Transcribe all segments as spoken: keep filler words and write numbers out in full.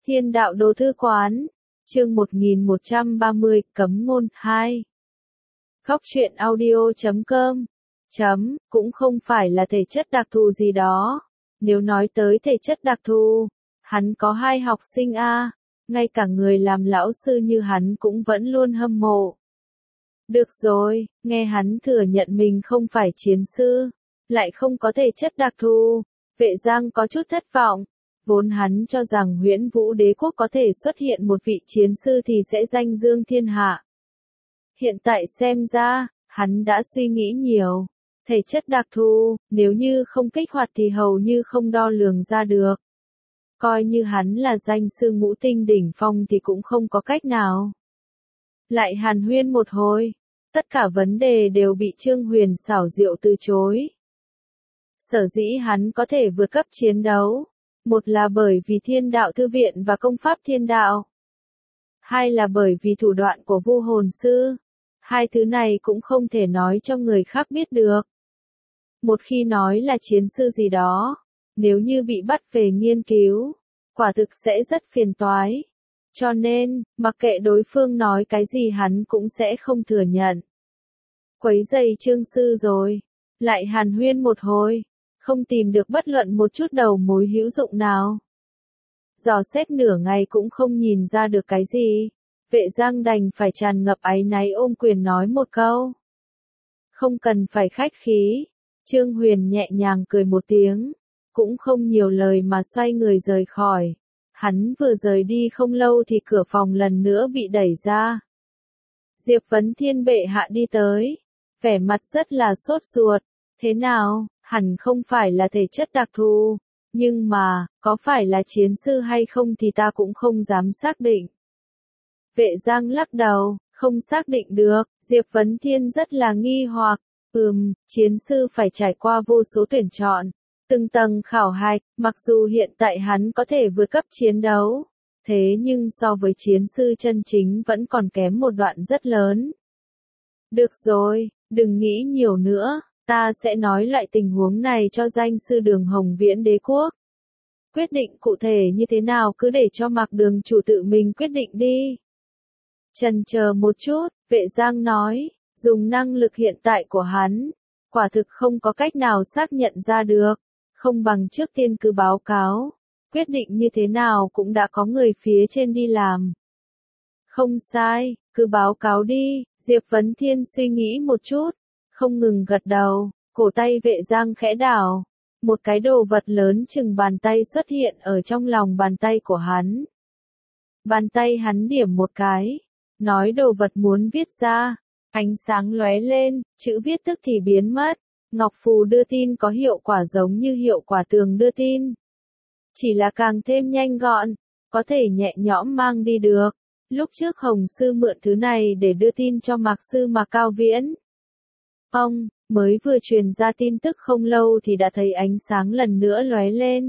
Thiên đạo đồ thư quán, chương một nghìn một trăm ba mươi, cấm ngôn hai. Góc truyện audio chấm com. Chấm, cũng không phải là thể chất đặc thù gì đó. Nếu nói tới thể chất đặc thù, hắn có hai học sinh a, ngay cả người làm lão sư như hắn cũng vẫn luôn hâm mộ. Được rồi, nghe hắn thừa nhận mình không phải chiến sư, lại không có thể chất đặc thù, Vệ Giang có chút thất vọng. Vốn hắn cho rằng Huyễn Vũ Đế quốc có thể xuất hiện một vị chiến sư thì sẽ danh dương thiên hạ. Hiện tại xem ra, hắn đã suy nghĩ nhiều. Thể chất đặc thù, nếu như không kích hoạt thì hầu như không đo lường ra được. Coi như hắn là danh sư ngũ tinh đỉnh phong thì cũng không có cách nào. Lại hàn huyên một hồi, tất cả vấn đề đều bị Trương Huyền xảo diệu từ chối. Sở dĩ hắn có thể vượt cấp chiến đấu, một là bởi vì Thiên Đạo Thư Viện và công pháp Thiên Đạo. Hai là bởi vì thủ đoạn của Vu Hồn Sư. Hai thứ này cũng không thể nói cho người khác biết được. Một khi nói là chiến sư gì đó, nếu như bị bắt về nghiên cứu, quả thực sẽ rất phiền toái. Cho nên, mặc kệ đối phương nói cái gì hắn cũng sẽ không thừa nhận. Quấy giày Trương sư rồi, lại hàn huyên một hồi, không tìm được bất luận một chút đầu mối hữu dụng nào. Dò xét nửa ngày cũng không nhìn ra được cái gì, Vệ Giang đành phải tràn ngập áy náy ôm quyền nói một câu. Không cần phải khách khí, Trương Huyền nhẹ nhàng cười một tiếng, cũng không nhiều lời mà xoay người rời khỏi. Hắn vừa rời đi không lâu thì cửa phòng lần nữa bị đẩy ra. Diệp Vấn Thiên bệ hạ đi tới, vẻ mặt rất là sốt ruột. Thế nào, hẳn không phải là thể chất đặc thù, nhưng mà, có phải là chiến sư hay không thì ta cũng không dám xác định. Vệ Giang lắc đầu, không xác định được. Diệp Vấn Thiên rất là nghi hoặc. Ừm, chiến sư phải trải qua vô số tuyển chọn, từng tầng khảo hạch, mặc dù hiện tại hắn có thể vượt cấp chiến đấu, thế nhưng so với chiến sư chân chính vẫn còn kém một đoạn rất lớn. Được rồi, đừng nghĩ nhiều nữa, ta sẽ nói lại tình huống này cho danh sư Đường Hồng Viễn Đế quốc. Quyết định cụ thể như thế nào cứ để cho Mạc Đường chủ tự mình quyết định đi. Chần chờ một chút, Vệ Giang nói, dùng năng lực hiện tại của hắn, quả thực không có cách nào xác nhận ra được, không bằng trước tiên cứ báo cáo, quyết định như thế nào cũng đã có người phía trên đi làm. Không sai, cứ báo cáo đi. Diệp Vấn Thiên suy nghĩ một chút, không ngừng gật đầu, cổ tay Vệ Giang khẽ đảo, một cái đồ vật lớn chừng bàn tay xuất hiện ở trong lòng bàn tay của hắn. Bàn tay hắn điểm một cái, nói đồ vật muốn viết ra, ánh sáng lóe lên, chữ viết tức thì biến mất. Ngọc phù đưa tin có hiệu quả giống như hiệu quả tường đưa tin, chỉ là càng thêm nhanh gọn, có thể nhẹ nhõm mang đi được. Lúc trước Hồng sư mượn thứ này để đưa tin cho Mạc sư Mạc Cao Viễn. Ông, mới vừa truyền ra tin tức không lâu thì đã thấy ánh sáng lần nữa lóe lên.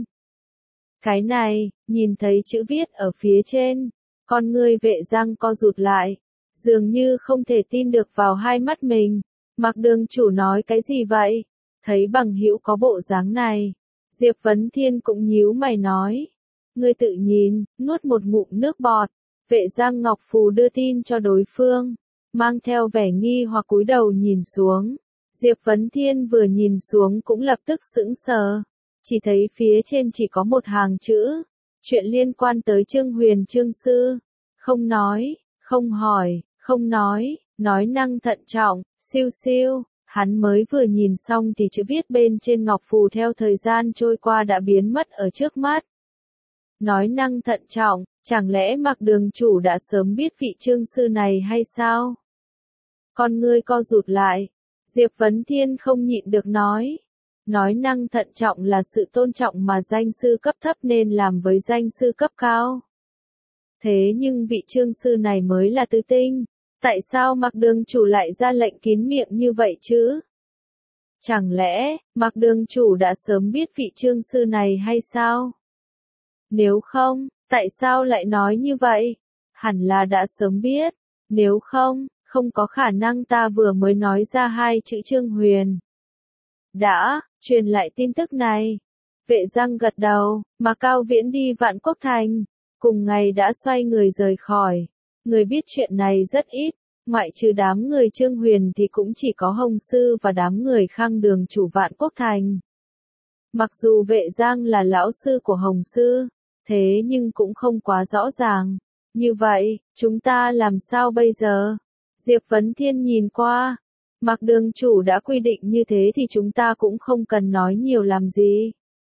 Cái này, nhìn thấy chữ viết ở phía trên, con người Vệ Giang co rụt lại, dường như không thể tin được vào hai mắt mình. Mạc Đường chủ nói cái gì vậy? Thấy bằng hữu có bộ dáng này, Diệp Vấn Thiên cũng nhíu mày nói. Ngươi tự nhìn, nuốt một ngụm nước bọt. Vệ Giang Ngọc phù đưa tin cho đối phương, mang theo vẻ nghi hoặc cúi đầu nhìn xuống. Diệp Vấn Thiên vừa nhìn xuống cũng lập tức sững sờ, chỉ thấy phía trên chỉ có một hàng chữ, chuyện liên quan tới Trương Huyền Trương sư, không nói, không hỏi, không nói, nói năng thận trọng, siêu siêu. Hắn mới vừa nhìn xong thì chữ viết bên trên ngọc phù theo thời gian trôi qua đã biến mất ở trước mắt. Nói năng thận trọng, chẳng lẽ Mạc Đường chủ đã sớm biết vị Trương sư này hay sao? Con ngươi co rụt lại, Diệp Vấn Thiên không nhịn được nói. Nói năng thận trọng là sự tôn trọng mà danh sư cấp thấp nên làm với danh sư cấp cao. Thế nhưng vị Trương sư này mới là tứ tinh, tại sao Mạc Đường chủ lại ra lệnh kín miệng như vậy chứ? Chẳng lẽ, Mạc Đường chủ đã sớm biết vị Trương sư này hay sao? Nếu không, tại sao lại nói như vậy? Hẳn là đã sớm biết. Nếu không, không có khả năng ta vừa mới nói ra hai chữ Trương Huyền. Đã, truyền lại tin tức này. Vệ Giang gật đầu, mà Cao Viễn đi Vạn Quốc Thành. cùng ngày đã xoay người rời khỏi. Người biết chuyện này rất ít, ngoại trừ đám người Trương Huyền thì cũng chỉ có Hồng Sư và đám người Khang Đường chủ Vạn Quốc Thành. Mặc dù Vệ Giang là lão sư của Hồng Sư, thế nhưng cũng không quá rõ ràng. Như vậy, chúng ta làm sao bây giờ? Diệp Vấn Thiên nhìn qua. Mạc đường chủ đã quy định như thế thì chúng ta cũng không cần nói nhiều làm gì.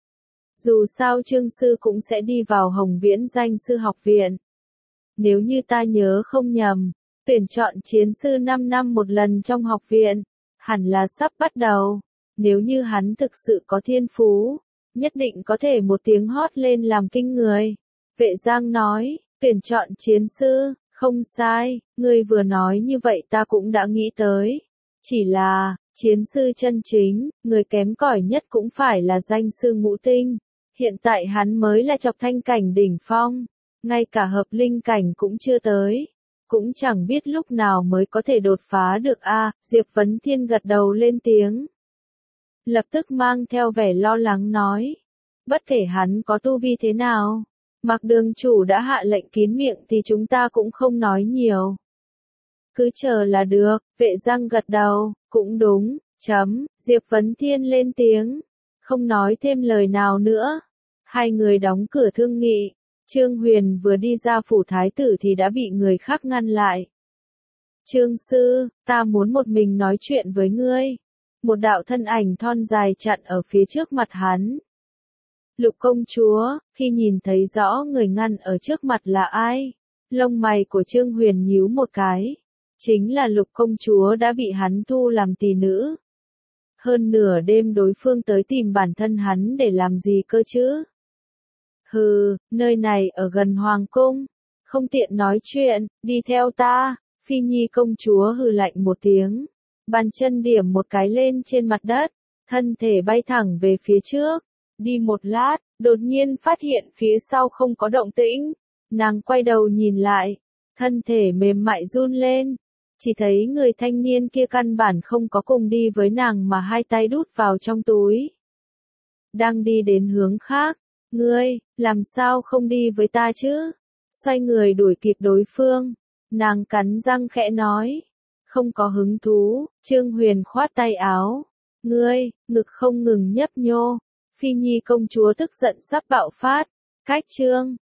Dù sao Trương Sư cũng sẽ đi vào Hồng Viễn Danh Sư học viện. Nếu như ta nhớ không nhầm, tuyển chọn chiến sư năm năm một lần trong học viện, hẳn là sắp bắt đầu. Nếu như hắn thực sự có thiên phú, nhất định có thể một tiếng hót lên làm kinh người. Vệ Giang nói, tuyển chọn chiến sư, không sai, ngươi vừa nói như vậy ta cũng đã nghĩ tới. Chỉ là, chiến sư chân chính, người kém cỏi nhất cũng phải là danh sư ngũ tinh. Hiện tại hắn mới là chọc thanh cảnh đỉnh phong, ngay cả hợp linh cảnh cũng chưa tới. Cũng chẳng biết lúc nào mới có thể đột phá được a. Diệp Vấn Thiên gật đầu lên tiếng. Lập tức mang theo vẻ lo lắng nói. Bất kể hắn có tu vi thế nào, Mạc đường chủ đã hạ lệnh kín miệng thì chúng ta cũng không nói nhiều. Cứ chờ là được, Vệ Giang gật đầu, cũng đúng, chấm, Diệp Vấn Thiên lên tiếng, không nói thêm lời nào nữa. Hai người đóng cửa thương nghị, Trương Huyền vừa đi ra phủ thái tử thì đã bị người khác ngăn lại. Trương sư, ta muốn một mình nói chuyện với ngươi. Một đạo thân ảnh thon dài chặn ở phía trước mặt hắn. Lục công chúa, khi nhìn thấy rõ người ngăn ở trước mặt là ai, lông mày của Trương Huyền nhíu một cái. Chính là Lục công chúa đã bị hắn thu làm tỳ nữ. Hơn nửa đêm đối phương tới tìm bản thân hắn để làm gì cơ chứ? Hừ, nơi này ở gần Hoàng cung, không tiện nói chuyện, đi theo ta. Phi Nhi công chúa hừ lạnh một tiếng, bàn chân điểm một cái lên trên mặt đất, thân thể bay thẳng về phía trước. Đi một lát, đột nhiên phát hiện phía sau không có động tĩnh, nàng quay đầu nhìn lại, thân thể mềm mại run lên, chỉ thấy người thanh niên kia căn bản không có cùng đi với nàng mà hai tay đút vào trong túi. Đang đi đến hướng khác, ngươi, làm sao không đi với ta chứ? Xoay người đuổi kịp đối phương, nàng cắn răng khẽ nói, không có hứng thú. Trương Huyền khoát tay áo, ngươi, ngực không ngừng nhấp nhô. Phi Nhi công chúa tức giận sắp bạo phát, cách Trương